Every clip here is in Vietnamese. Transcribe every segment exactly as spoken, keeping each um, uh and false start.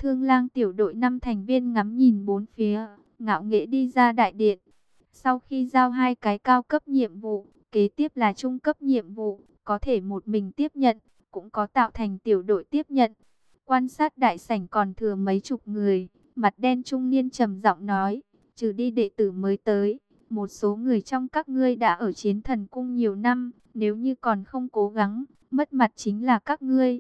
Thương lang tiểu đội năm thành viên ngắm nhìn bốn phía, ngạo nghễ đi ra đại điện. Sau khi giao hai cái cao cấp nhiệm vụ, kế tiếp là trung cấp nhiệm vụ, có thể một mình tiếp nhận, cũng có tạo thành tiểu đội tiếp nhận. Quan sát đại sảnh còn thừa mấy chục người, mặt đen trung niên trầm giọng nói, trừ đi đệ tử mới tới, một số người trong các ngươi đã ở Chiến Thần Cung nhiều năm, nếu như còn không cố gắng, mất mặt chính là các ngươi.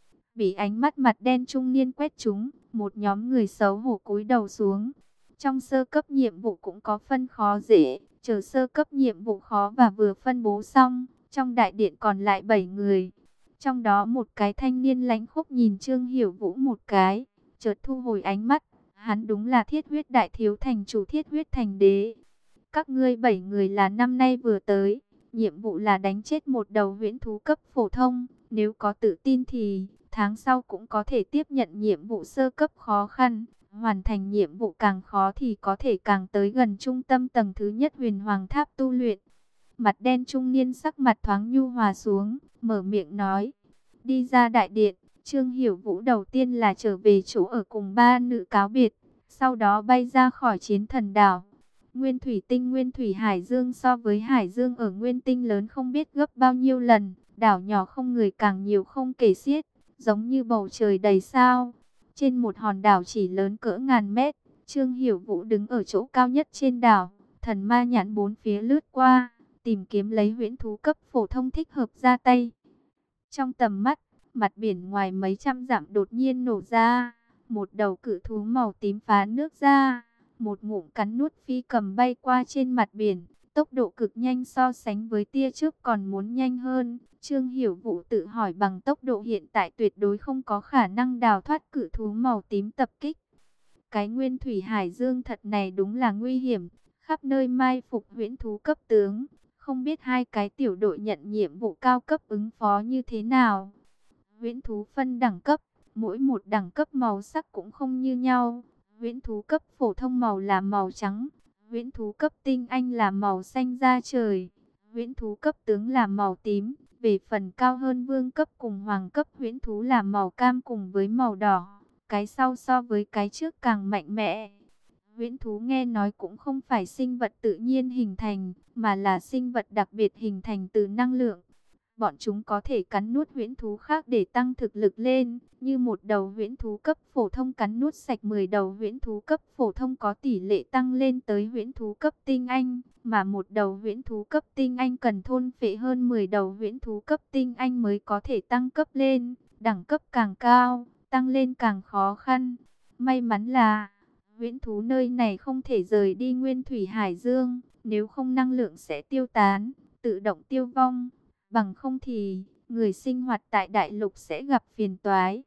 Bị ánh mắt mặt đen trung niên quét trúng, một nhóm người xấu hổ cúi đầu xuống. Trong sơ cấp nhiệm vụ cũng có phân khó dễ, chờ sơ cấp nhiệm vụ khó và vừa phân bố xong, trong đại điện còn lại bảy người. Trong đó một cái thanh niên lãnh khốc nhìn Trương Hiểu Vũ một cái, chợt thu hồi ánh mắt, hắn đúng là Thiết Huyết Đại Thiếu Thành chủ Thiết Huyết Thành Đế. Các ngươi bảy người là năm nay vừa tới, nhiệm vụ là đánh chết một đầu huyễn thú cấp phổ thông, nếu có tự tin thì tháng sau cũng có thể tiếp nhận nhiệm vụ sơ cấp khó khăn. Hoàn thành nhiệm vụ càng khó thì có thể càng tới gần trung tâm tầng thứ nhất Huyền Hoàng Tháp tu luyện. Mặt đen trung niên sắc mặt thoáng nhu hòa xuống, mở miệng nói. Đi ra đại điện, Trương Hiểu Vũ đầu tiên là trở về chỗ ở cùng ba nữ cáo biệt, sau đó bay ra khỏi Chiến Thần Đảo. Nguyên thủy tinh Nguyên thủy Hải Dương so với Hải Dương ở Nguyên tinh lớn không biết gấp bao nhiêu lần, đảo nhỏ không người càng nhiều không kể xiết, giống như bầu trời đầy sao. Trên một hòn đảo chỉ lớn cỡ ngàn mét, Trương Hiểu Vũ đứng ở chỗ cao nhất trên đảo, thần ma nhãn bốn phía lướt qua, tìm kiếm lấy huyễn thú cấp phổ thông thích hợp ra tay. Trong tầm mắt, mặt biển ngoài mấy trăm dặm đột nhiên nổ ra, một đầu cự thú màu tím phá nước ra, một ngụm cắn nuốt phi cầm bay qua trên mặt biển, tốc độ cực nhanh so sánh với tia chớp còn muốn nhanh hơn. Trương Hiểu Vũ tự hỏi bằng tốc độ hiện tại tuyệt đối không có khả năng đào thoát cự thú màu tím tập kích. Cái Nguyên thủy Hải Dương thật này đúng là nguy hiểm, khắp nơi mai phục huyễn thú cấp tướng. Không biết hai cái tiểu đội nhận nhiệm vụ cao cấp ứng phó như thế nào. Huyễn thú phân đẳng cấp, mỗi một đẳng cấp màu sắc cũng không như nhau. Huyễn thú cấp phổ thông màu là màu trắng, huyễn thú cấp tinh anh là màu xanh da trời, huyễn thú cấp tướng là màu tím. Về phần cao hơn vương cấp cùng hoàng cấp huyễn thú là màu cam cùng với màu đỏ. Cái sau so với cái trước càng mạnh mẽ. Huyễn thú nghe nói cũng không phải sinh vật tự nhiên hình thành, mà là sinh vật đặc biệt hình thành từ năng lượng. Bọn chúng có thể cắn nuốt huyễn thú khác để tăng thực lực lên, như một đầu huyễn thú cấp phổ thông cắn nuốt sạch mười đầu huyễn thú cấp phổ thông có tỷ lệ tăng lên tới huyễn thú cấp tinh anh, mà một đầu huyễn thú cấp tinh anh cần thôn phệ hơn mười đầu huyễn thú cấp tinh anh mới có thể tăng cấp lên, đẳng cấp càng cao, tăng lên càng khó khăn. May mắn là huyễn thú nơi này không thể rời đi Nguyên thủy Hải Dương, nếu không năng lượng sẽ tiêu tán, tự động tiêu vong. Bằng không thì, người sinh hoạt tại đại lục sẽ gặp phiền toái.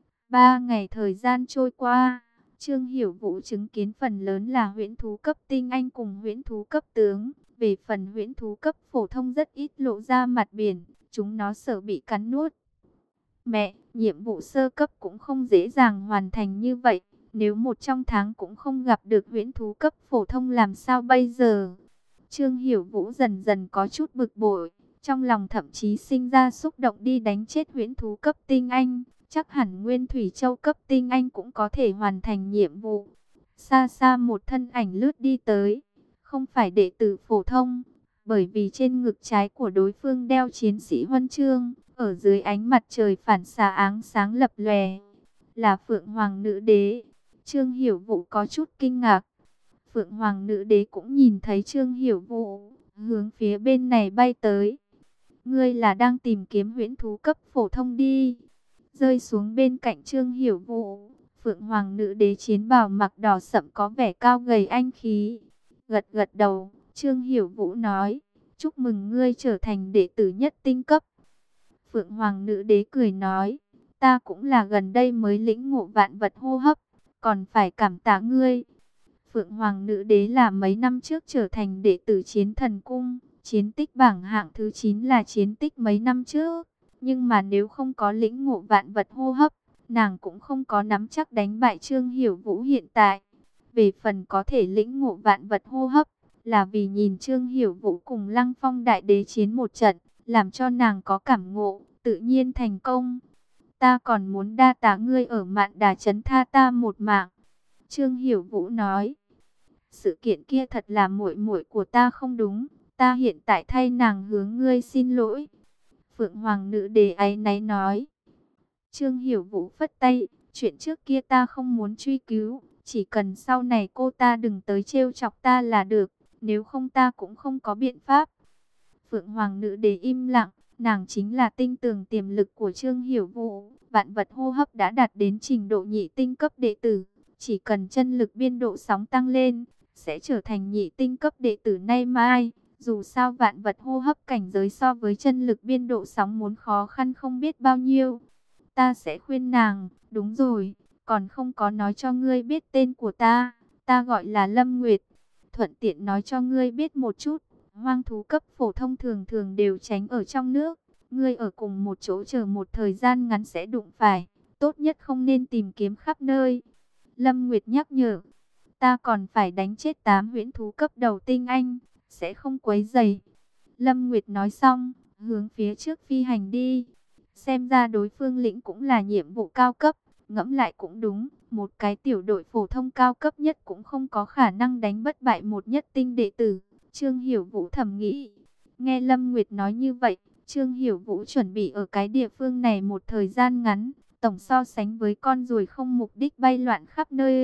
Ba ngày thời gian trôi qua, Trương Hiểu Vũ chứng kiến phần lớn là huyễn thú cấp tinh anh cùng huyễn thú cấp tướng. Về phần huyễn thú cấp phổ thông rất ít lộ ra mặt biển, chúng nó sợ bị cắn nuốt. Mẹ, nhiệm vụ sơ cấp cũng không dễ dàng hoàn thành như vậy. Nếu một trong tháng cũng không gặp được huyễn thú cấp phổ thông làm sao bây giờ? Trương Hiểu Vũ dần dần có chút bực bội. Trong lòng thậm chí sinh ra xúc động đi đánh chết huyễn thú cấp tinh anh. Chắc hẳn Nguyên Thủy Châu cấp tinh anh cũng có thể hoàn thành nhiệm vụ. Xa xa một thân ảnh lướt đi tới. Không phải đệ tử phổ thông. Bởi vì trên ngực trái của đối phương đeo chiến sĩ huân chương. Ở dưới ánh mặt trời phản xạ áng sáng lập lòe. Là Phượng Hoàng Nữ Đế. Trương Hiểu Vũ có chút kinh ngạc. Phượng Hoàng Nữ Đế cũng nhìn thấy Trương Hiểu Vũ. Hướng phía bên này bay tới. Ngươi là đang tìm kiếm huyễn thú cấp phổ thông đi. Rơi xuống bên cạnh Trương Hiểu Vũ, Phượng Hoàng Nữ Đế chiến bào mặc đỏ sậm có vẻ cao gầy anh khí. Gật gật đầu, Trương Hiểu Vũ nói, chúc mừng ngươi trở thành đệ tử nhất tinh cấp. Phượng Hoàng Nữ Đế cười nói, ta cũng là gần đây mới lĩnh ngộ vạn vật hô hấp, còn phải cảm tạ ngươi. Phượng Hoàng Nữ Đế là mấy năm trước trở thành đệ tử Chiến Thần Cung. Chiến tích bảng hạng thứ chín là chiến tích mấy năm trước. Nhưng mà nếu không có lĩnh ngộ vạn vật hô hấp, nàng cũng không có nắm chắc đánh bại Trương Hiểu Vũ hiện tại. Về phần có thể lĩnh ngộ vạn vật hô hấp, là vì nhìn Trương Hiểu Vũ cùng Lăng Phong Đại Đế chiến một trận, làm cho nàng có cảm ngộ, tự nhiên thành công. Ta còn muốn đa tạ ngươi ở Mạn Đà trấn tha ta một mạng. Trương Hiểu Vũ nói, sự kiện kia thật là muội muội của ta không đúng, ta hiện tại thay nàng hướng ngươi xin lỗi. Phượng Hoàng nữ đế áy náy nói. Trương Hiểu Vũ phất tay, chuyện trước kia ta không muốn truy cứu, chỉ cần sau này cô ta đừng tới trêu chọc ta là được, nếu không ta cũng không có biện pháp. Phượng Hoàng nữ đế im lặng, nàng chính là tinh tường tiềm lực của Trương Hiểu Vũ, vạn vật hô hấp đã đạt đến trình độ nhị tinh cấp đệ tử, chỉ cần chân lực biên độ sóng tăng lên, sẽ trở thành nhị tinh cấp đệ tử nay mai. Dù sao vạn vật hô hấp cảnh giới so với chân lực biên độ sóng muốn khó khăn không biết bao nhiêu. Ta sẽ khuyên nàng, đúng rồi, còn không có nói cho ngươi biết tên của ta, ta gọi là Lâm Nguyệt. Thuận tiện nói cho ngươi biết một chút, hoang thú cấp phổ thông thường thường đều tránh ở trong nước. Ngươi ở cùng một chỗ chờ một thời gian ngắn sẽ đụng phải, tốt nhất không nên tìm kiếm khắp nơi. Lâm Nguyệt nhắc nhở, ta còn phải đánh chết tám huyễn thú cấp đầu tinh anh, sẽ không quấy rầy. Lâm Nguyệt nói xong, hướng phía trước phi hành đi. Xem ra đối phương lĩnh cũng là nhiệm vụ cao cấp, ngẫm lại cũng đúng, một cái tiểu đội phổ thông cao cấp nhất cũng không có khả năng đánh bất bại một nhất tinh đệ tử. Trương Hiểu Vũ thầm nghĩ. Nghe Lâm Nguyệt nói như vậy, Trương Hiểu Vũ chuẩn bị ở cái địa phương này một thời gian ngắn, tổng so sánh với con ruồi không mục đích bay loạn khắp nơi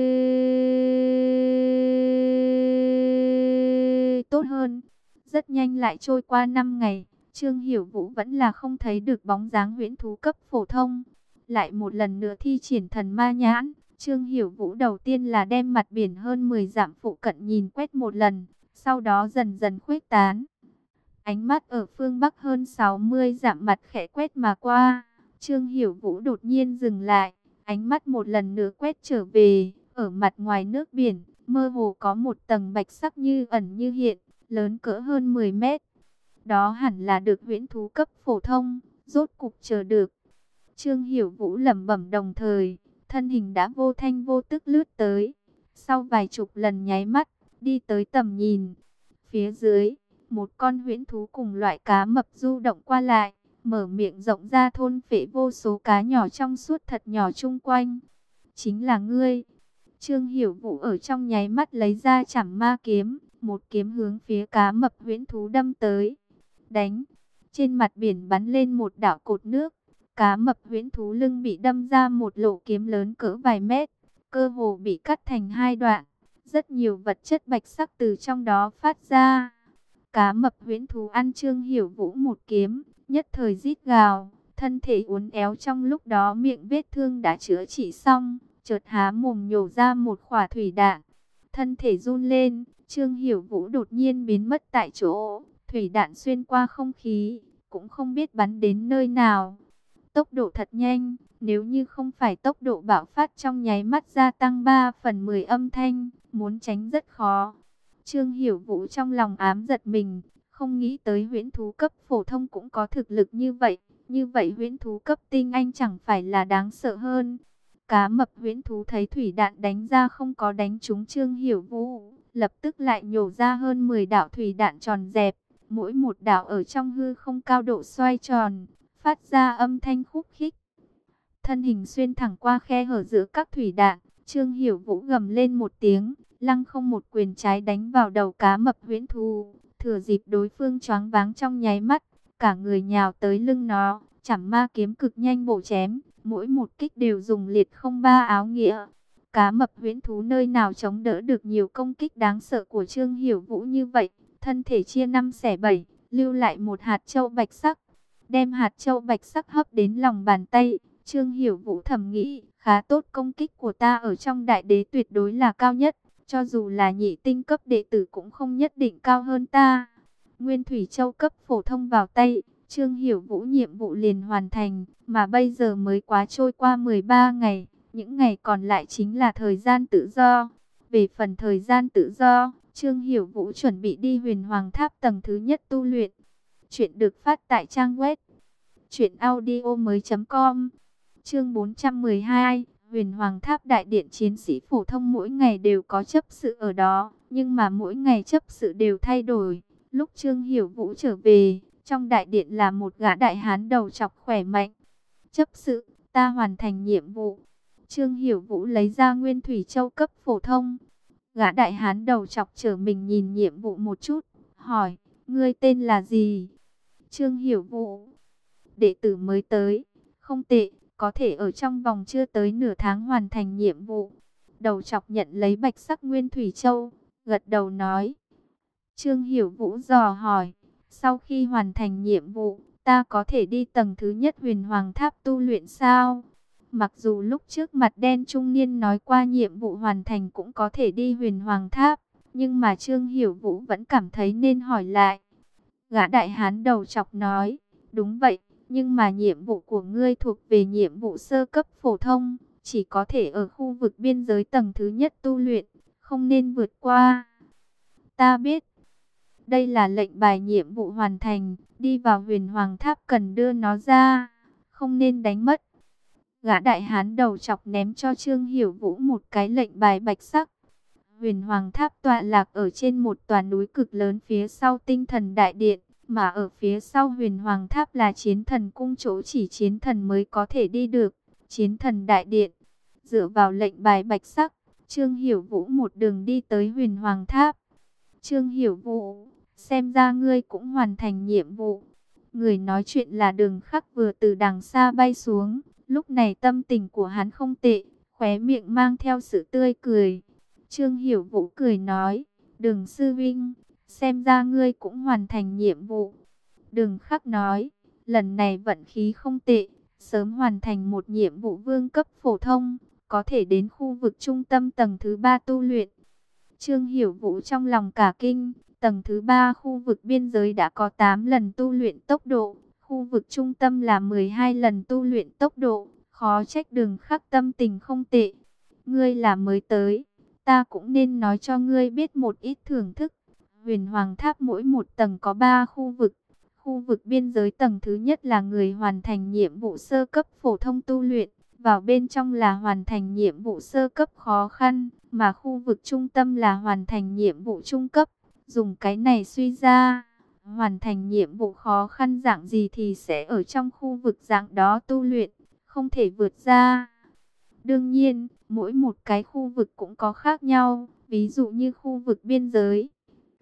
tốt hơn. Rất nhanh lại trôi qua năm ngày, Trương Hiểu Vũ vẫn là không thấy được bóng dáng huyễn thú cấp phổ thông. Lại một lần nữa thi triển thần ma nhãn, Trương Hiểu Vũ đầu tiên là đem mặt biển hơn mười dặm phụ cận nhìn quét một lần, sau đó dần dần khuếch tán. Ánh mắt ở phương Bắc hơn sáu mươi dặm mặt khẽ quét mà qua, Trương Hiểu Vũ đột nhiên dừng lại, ánh mắt một lần nữa quét trở về, ở mặt ngoài nước biển, mơ hồ có một tầng bạch sắc như ẩn như hiện, lớn cỡ hơn mười mét. Đó hẳn là được huyễn thú cấp phổ thông, rốt cục chờ được. Trương Hiểu Vũ lẩm bẩm đồng thời, thân hình đã vô thanh vô tức lướt tới. Sau vài chục lần nháy mắt, đi tới tầm nhìn. Phía dưới, một con huyễn thú cùng loại cá mập du động qua lại, mở miệng rộng ra thôn phệ vô số cá nhỏ trong suốt thật nhỏ chung quanh. Chính là ngươi. Trương Hiểu Vũ ở trong nháy mắt lấy ra chảm ma kiếm, một kiếm hướng phía cá mập huyễn thú đâm tới. Đánh! Trên mặt biển bắn lên một đạo cột nước. Cá mập huyễn thú lưng bị đâm ra một lỗ kiếm lớn cỡ vài mét, cơ hồ bị cắt thành hai đoạn. Rất nhiều vật chất bạch sắc từ trong đó phát ra. Cá mập huyễn thú ăn Trương Hiểu Vũ một kiếm, nhất thời rít gào, thân thể uốn éo, trong lúc đó miệng vết thương đã chữa trị xong, chợt há mồm nhổ ra một quả thủy đạn. Thân thể run lên, Trương Hiểu Vũ đột nhiên biến mất tại chỗ, thủy đạn xuyên qua không khí, cũng không biết bắn đến nơi nào. Tốc độ thật nhanh, nếu như không phải tốc độ bạo phát trong nháy mắt gia tăng ba phần mười âm thanh, muốn tránh rất khó. Trương Hiểu Vũ trong lòng ám giật mình, không nghĩ tới huyễn thú cấp phổ thông cũng có thực lực như vậy. Như vậy huyễn thú cấp tinh anh chẳng phải là đáng sợ hơn. Cá mập huyễn thú thấy thủy đạn đánh ra không có đánh trúng Trương Hiểu Vũ, lập tức lại nhổ ra hơn mười đạo thủy đạn tròn dẹp, mỗi một đạo ở trong hư không cao độ xoay tròn, phát ra âm thanh khúc khích. Thân hình xuyên thẳng qua khe hở giữa các thủy đạn, Trương Hiểu Vũ gầm lên một tiếng, lăng không một quyền trái đánh vào đầu cá mập huyễn thú, thừa dịp đối phương choáng váng trong nháy mắt, cả người nhào tới lưng nó, chảm ma kiếm cực nhanh bổ chém, mỗi một kích đều dùng liệt không ba áo nghĩa. Cá mập huyễn thú nơi nào chống đỡ được nhiều công kích đáng sợ của Trương Hiểu Vũ như vậy, thân thể chia năm xẻ bảy, lưu lại một hạt châu bạch sắc. Đem hạt châu bạch sắc hấp đến lòng bàn tay, Trương Hiểu Vũ thầm nghĩ, khá tốt, công kích của ta ở trong đại đế tuyệt đối là cao nhất, cho dù là nhị tinh cấp đệ tử cũng không nhất định cao hơn ta. Nguyên thủy châu cấp phổ thông vào tay, Trương Hiểu Vũ nhiệm vụ liền hoàn thành, mà bây giờ mới quá trôi qua mười ba ngày, những ngày còn lại chính là thời gian tự do. Về phần thời gian tự do, Trương Hiểu Vũ chuẩn bị đi Huyền Hoàng Tháp tầng thứ nhất tu luyện. Chuyện được phát tại trang web truyện audio mới chấm com. Chương bốn trăm mười hai, Huyền Hoàng Tháp đại điện. Chiến sĩ phổ thông mỗi ngày đều có chấp sự ở đó, nhưng mà mỗi ngày chấp sự đều thay đổi. Lúc Trương Hiểu Vũ trở về, trong đại điện là một gã đại hán đầu trọc khỏe mạnh. Chấp sự, ta hoàn thành nhiệm vụ. Trương Hiểu Vũ lấy ra Nguyên Thủy Châu cấp phổ thông. Gã đại hán đầu chọc trở mình nhìn nhiệm vụ một chút, hỏi, ngươi tên là gì? Trương Hiểu Vũ, đệ tử mới tới, không tệ, có thể ở trong vòng chưa tới nửa tháng hoàn thành nhiệm vụ. Đầu chọc nhận lấy bạch sắc Nguyên Thủy Châu, gật đầu nói. Trương Hiểu Vũ dò hỏi, sau khi hoàn thành nhiệm vụ, ta có thể đi tầng thứ nhất Huyền Hoàng Tháp tu luyện sao? Mặc dù lúc trước mặt đen trung niên nói qua nhiệm vụ hoàn thành cũng có thể đi Huyền Hoàng Tháp, nhưng mà Trương Hiểu Vũ vẫn cảm thấy nên hỏi lại. Gã đại hán đầu chọc nói, đúng vậy, nhưng mà nhiệm vụ của ngươi thuộc về nhiệm vụ sơ cấp phổ thông, chỉ có thể ở khu vực biên giới tầng thứ nhất tu luyện, không nên vượt qua. Ta biết, đây là lệnh bài nhiệm vụ hoàn thành, đi vào Huyền Hoàng Tháp cần đưa nó ra, không nên đánh mất. Gã đại hán đầu chọc ném cho Trương Hiểu Vũ một cái lệnh bài bạch sắc. Huyền Hoàng Tháp tọa lạc ở trên một tòa núi cực lớn phía sau Tinh Thần Đại Điện, mà ở phía sau Huyền Hoàng Tháp là Chiến Thần Cung, chỗ chỉ chiến thần mới có thể đi được. Chiến Thần Đại Điện. Dựa vào lệnh bài bạch sắc, Trương Hiểu Vũ một đường đi tới Huyền Hoàng Tháp. Trương Hiểu Vũ, xem ra ngươi cũng hoàn thành nhiệm vụ. Người nói chuyện là Đường Khắc vừa từ đằng xa bay xuống. Lúc này tâm tình của hắn không tệ, khóe miệng mang theo sự tươi cười. Trương Hiểu Vũ cười nói, Đường sư vinh, xem ra ngươi cũng hoàn thành nhiệm vụ. Đường Khắc nói, lần này vận khí không tệ, sớm hoàn thành một nhiệm vụ vương cấp phổ thông, có thể đến khu vực trung tâm tầng thứ ba tu luyện. Trương Hiểu Vũ trong lòng cả kinh, tầng thứ ba khu vực biên giới đã có tám lần tu luyện tốc độ, khu vực trung tâm là mười hai lần tu luyện tốc độ, khó trách Đường Khắc tâm tình không tệ. Ngươi là mới tới, ta cũng nên nói cho ngươi biết một ít thưởng thức. Huyền Hoàng Tháp mỗi một tầng có ba khu vực. Khu vực biên giới tầng thứ nhất là người hoàn thành nhiệm vụ sơ cấp phổ thông tu luyện, vào bên trong là hoàn thành nhiệm vụ sơ cấp khó khăn, mà khu vực trung tâm là hoàn thành nhiệm vụ trung cấp. Dùng cái này suy ra, hoàn thành nhiệm vụ khó khăn dạng gì thì sẽ ở trong khu vực dạng đó tu luyện, không thể vượt ra. Đương nhiên, mỗi một cái khu vực cũng có khác nhau, ví dụ như khu vực biên giới.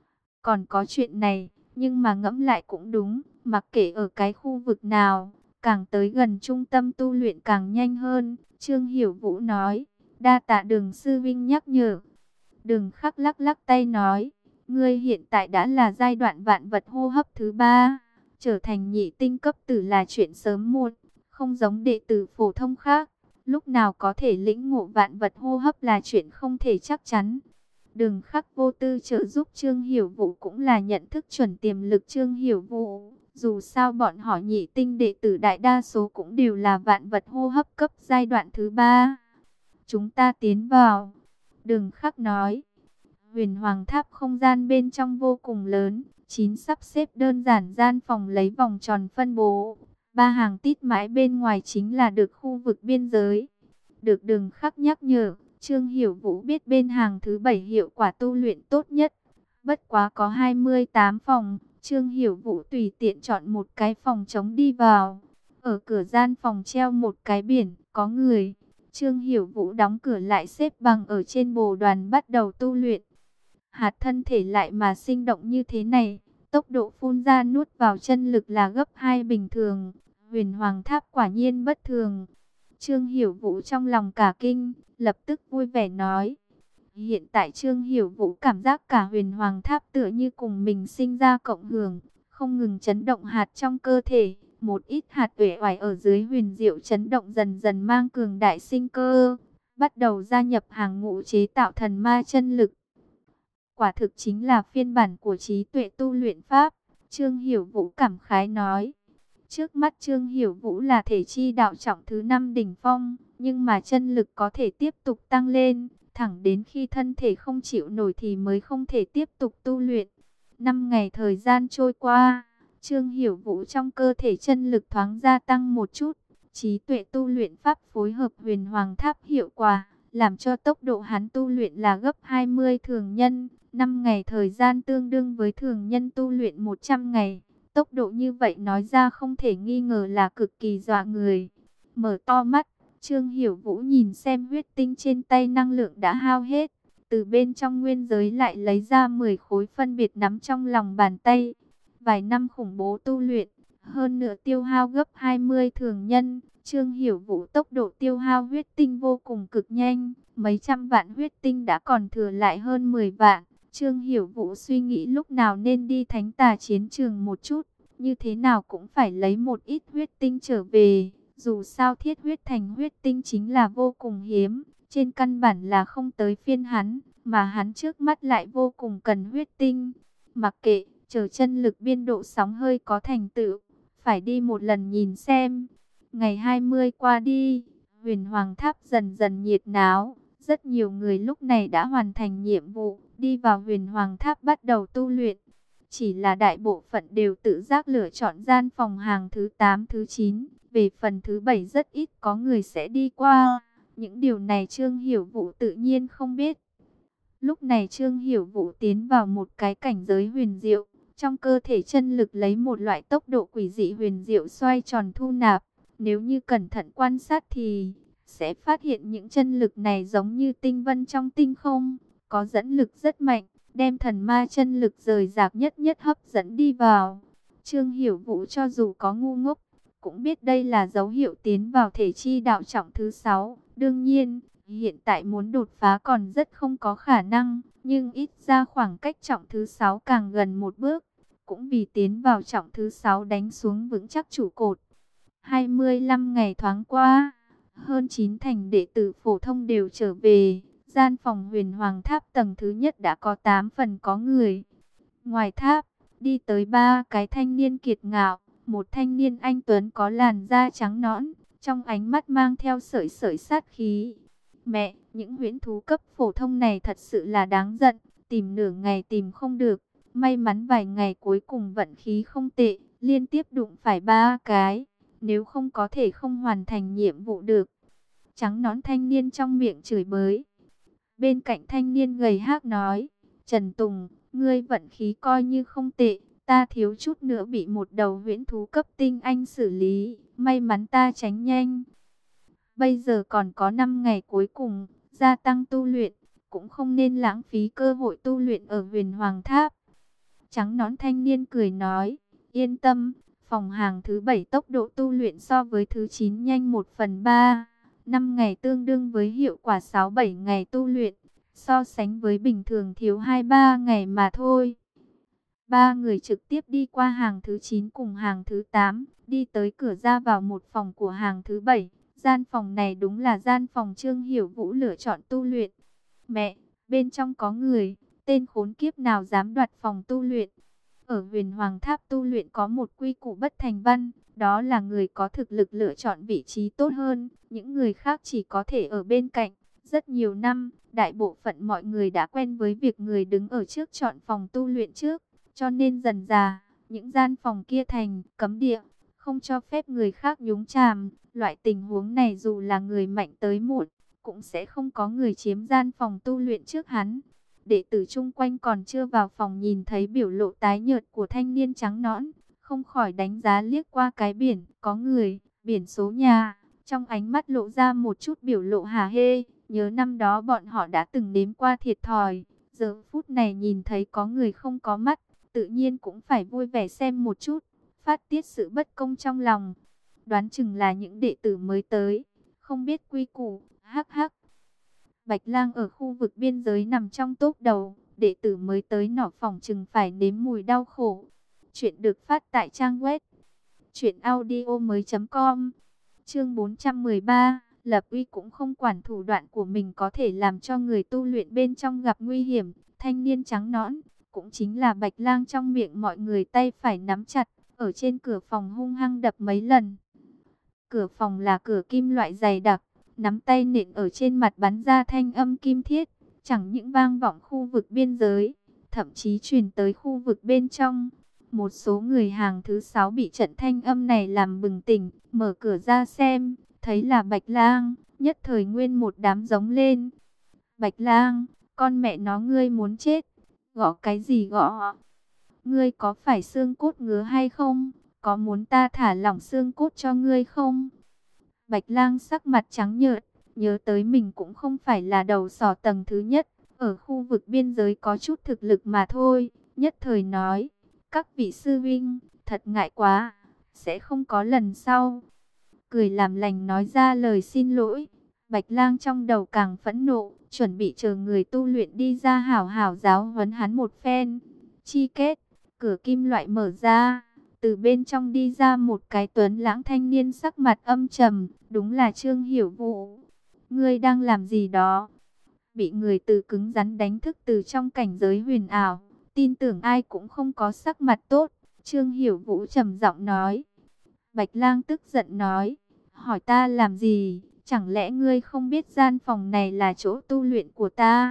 Còn có chuyện này, nhưng mà ngẫm lại cũng đúng, mặc kệ ở cái khu vực nào, càng tới gần trung tâm tu luyện càng nhanh hơn. Trương Hiểu Vũ nói, đa tạ Đường sư vinh nhắc nhở. Đường Khắc lắc lắc tay nói, ngươi hiện tại đã là giai đoạn vạn vật hô hấp thứ ba, trở thành nhị tinh cấp tử là chuyện sớm muộn, không giống đệ tử phổ thông khác, lúc nào có thể lĩnh ngộ vạn vật hô hấp là chuyện không thể chắc chắn. Đường Khắc vô tư trợ giúp Trương Hiểu Vũ cũng là nhận thức chuẩn tiềm lực Trương Hiểu Vũ. Dù sao bọn họ nhị tinh đệ tử đại đa số cũng đều là vạn vật hô hấp cấp giai đoạn thứ ba. Chúng ta tiến vào. Đường Khắc nói. Huyền Hoàng Tháp không gian bên trong vô cùng lớn. Chín sắp xếp đơn giản gian phòng lấy vòng tròn phân bố. Ba hàng tít mãi bên ngoài chính là được khu vực biên giới. Được Đường Khắc nhắc nhở, Trương Hiểu Vũ biết bên hàng thứ bảy hiệu quả tu luyện tốt nhất. Bất quá có hai mươi tám phòng, Trương Hiểu Vũ tùy tiện chọn một cái phòng trống đi vào. Ở cửa gian phòng treo một cái biển, có người. Trương Hiểu Vũ đóng cửa lại xếp bằng ở trên bồ đoàn bắt đầu tu luyện. Hạt thân thể lại mà sinh động như thế này, tốc độ phun ra nuốt vào chân lực là gấp hai bình thường. Huyền Hoàng Tháp quả nhiên bất thường. Trương Hiểu Vũ trong lòng cả kinh, lập tức vui vẻ nói. Hiện tại Trương Hiểu Vũ cảm giác cả Huyền Hoàng Tháp tựa như cùng mình sinh ra cộng hưởng, không ngừng chấn động hạt trong cơ thể. Một ít hạt uể oải ở dưới huyền diệu chấn động dần dần mang cường đại sinh cơ, bắt đầu gia nhập hàng ngũ chế tạo thần ma chân lực. Quả thực chính là phiên bản của trí tuệ tu luyện pháp, Trương Hiểu Vũ cảm khái nói. Trước mắt Trương Hiểu Vũ là thể chi đạo trọng thứ năm đỉnh phong, nhưng mà chân lực có thể tiếp tục tăng lên, thẳng đến khi thân thể không chịu nổi thì mới không thể tiếp tục tu luyện. Năm ngày thời gian trôi qua, Trương Hiểu Vũ trong cơ thể chân lực thoáng gia tăng một chút, trí tuệ tu luyện pháp phối hợp Huyền Hoàng Tháp hiệu quả, làm cho tốc độ hắn tu luyện là gấp hai mươi thường nhân, năm ngày thời gian tương đương với thường nhân tu luyện một trăm ngày. Tốc độ như vậy nói ra không thể nghi ngờ là cực kỳ dọa người. mở to mắt. Trương Hiểu Vũ nhìn xem huyết tinh trên tay năng lượng đã hao hết. Từ bên trong nguyên giới lại lấy ra mười khối phân biệt nắm trong lòng bàn tay. Vài năm khủng bố tu luyện, hơn nữa tiêu hao gấp hai mươi thường nhân. Trương Hiểu Vũ tốc độ tiêu hao huyết tinh vô cùng cực nhanh. Mấy trăm vạn huyết tinh đã còn thừa lại hơn mười vạn. Trương Hiểu Vũ suy nghĩ lúc nào nên đi thánh tà chiến trường một chút. Như thế nào cũng phải lấy một ít huyết tinh trở về. Dù sao thiết huyết thành huyết tinh chính là vô cùng hiếm. Trên căn bản là không tới phiên hắn. Mà hắn trước mắt lại vô cùng cần huyết tinh. Mặc kệ, chờ chân lực biên độ sóng hơi có thành tựu. Phải đi một lần nhìn xem. Ngày hai mươi qua đi, Huyền Hoàng Tháp dần dần nhiệt náo. Rất nhiều người lúc này đã hoàn thành nhiệm vụ, đi vào Huyền Hoàng Tháp bắt đầu tu luyện. Chỉ là đại bộ phận đều tự giác lựa chọn gian phòng hàng thứ tám, thứ chín. Về phần thứ bảy rất ít có người sẽ đi qua. Những điều này Trương Hiểu Vũ tự nhiên không biết. Lúc này Trương Hiểu Vũ tiến vào một cái cảnh giới huyền diệu. Trong cơ thể chân lực lấy một loại tốc độ quỷ dị huyền diệu xoay tròn thu nạp. Nếu như cẩn thận quan sát thì sẽ phát hiện những chân lực này giống như tinh vân trong tinh không. Có dẫn lực rất mạnh, đem thần ma chân lực rời rạc nhất nhất hấp dẫn đi vào. Trương Hiểu Vũ cho dù có ngu ngốc, cũng biết đây là dấu hiệu tiến vào thể chi đạo trọng thứ sáu. Đương nhiên, hiện tại muốn đột phá còn rất không có khả năng, nhưng ít ra khoảng cách trọng thứ sáu càng gần một bước. Cũng vì tiến vào trọng thứ sáu đánh xuống vững chắc trụ cột. hai mươi lăm ngày thoáng qua, hơn chín thành đệ tử phổ thông đều trở về. Gian phòng Huyền Hoàng Tháp tầng thứ nhất đã có tám phần có người. Ngoài tháp, đi tới ba cái thanh niên kiệt ngạo. Một thanh niên anh tuấn có làn da trắng nõn, trong ánh mắt mang theo sợi sợi sát khí. Mẹ, những huyễn thú cấp phổ thông này thật sự là đáng giận, tìm nửa ngày tìm không được. May mắn vài ngày cuối cùng vận khí không tệ, liên tiếp đụng phải ba cái. Nếu không có thể không hoàn thành nhiệm vụ được. Trắng nón thanh niên trong miệng chửi bới. Bên cạnh thanh niên gầy hác nói, Trần Tùng, ngươi vận khí coi như không tệ. Ta thiếu chút nữa bị một đầu huyễn thú cấp tinh anh xử lý. May mắn ta tránh nhanh. Bây giờ còn có năm ngày cuối cùng, gia tăng tu luyện. Cũng không nên lãng phí cơ hội tu luyện ở Huyền Hoàng Tháp. Trắng nón thanh niên cười nói, yên tâm. Phòng hàng thứ bảy tốc độ tu luyện so với thứ chín nhanh một phần ba. năm ngày tương đương với hiệu quả sáu bảy ngày tu luyện. So sánh với bình thường thiếu hai ba ngày mà thôi. Ba người trực tiếp đi qua hàng thứ chín cùng hàng thứ tám. Đi tới cửa ra vào một phòng của hàng thứ bảy. Gian phòng này đúng là gian phòng Trương Hiểu Vũ lựa chọn tu luyện. Mẹ, bên trong có người. Tên khốn kiếp nào dám đoạt phòng tu luyện. Ở Huyền Hoàng Tháp tu luyện có một quy củ bất thành văn, đó là người có thực lực lựa chọn vị trí tốt hơn, những người khác chỉ có thể ở bên cạnh. Rất nhiều năm, đại bộ phận mọi người đã quen với việc người đứng ở trước chọn phòng tu luyện trước, cho nên dần dà, những gian phòng kia thành cấm địa, không cho phép người khác nhúng chàm. Loại tình huống này dù là người mạnh tới muộn, cũng sẽ không có người chiếm gian phòng tu luyện trước hắn. Đệ tử chung quanh còn chưa vào phòng nhìn thấy biểu lộ tái nhợt của thanh niên trắng nõn, không khỏi đánh giá liếc qua cái biển, có người, biển số nhà, trong ánh mắt lộ ra một chút biểu lộ hả hê, nhớ năm đó bọn họ đã từng nếm qua thiệt thòi, giờ phút này nhìn thấy có người không có mắt, tự nhiên cũng phải vui vẻ xem một chút, phát tiết sự bất công trong lòng. Đoán chừng là những đệ tử mới tới, không biết quy củ, hắc hắc. Bạch Lang ở khu vực biên giới nằm trong top đầu, đệ tử mới tới nọ phòng chừng phải nếm mùi đau khổ. Chuyện được phát tại trang web truyện audio mới chấm com. Chương bốn trăm mười ba, Lập Uy cũng không quản thủ đoạn của mình có thể làm cho người tu luyện bên trong gặp nguy hiểm. Thanh niên trắng nõn, cũng chính là Bạch Lang trong miệng mọi người tay phải nắm chặt, ở trên cửa phòng hung hăng đập mấy lần. Cửa phòng là cửa kim loại dày đặc, nắm tay nện ở trên mặt bắn ra thanh âm kim thiết, chẳng những vang vọng khu vực biên giới, thậm chí truyền tới khu vực bên trong. Một số người hàng thứ sáu bị trận thanh âm này làm bừng tỉnh, mở cửa ra xem, thấy là Bạch Lang, nhất thời nguyên một đám giống lên. Bạch Lang, con mẹ nó ngươi muốn chết, gõ cái gì gõ? Ngươi có phải xương cốt ngứa hay không? Có muốn ta thả lỏng xương cốt cho ngươi không? Bạch Lang sắc mặt trắng nhợt, nhớ tới mình cũng không phải là đầu sỏ tầng thứ nhất, ở khu vực biên giới có chút thực lực mà thôi, nhất thời nói, các vị sư vinh, thật ngại quá, sẽ không có lần sau. Cười làm lành nói ra lời xin lỗi, Bạch Lang trong đầu càng phẫn nộ, chuẩn bị chờ người tu luyện đi ra hảo hảo giáo huấn hắn một phen. Chi kết, cửa kim loại mở ra, từ bên trong đi ra một cái tuấn lãng thanh niên sắc mặt âm trầm, đúng là Trương Hiểu Vũ. Ngươi đang làm gì đó? Bị người từ cứng rắn đánh thức từ trong cảnh giới huyền ảo, tin tưởng ai cũng không có sắc mặt tốt. Trương Hiểu Vũ trầm giọng nói. Bạch Lang tức giận nói, hỏi ta làm gì? Chẳng lẽ ngươi không biết gian phòng này là chỗ tu luyện của ta?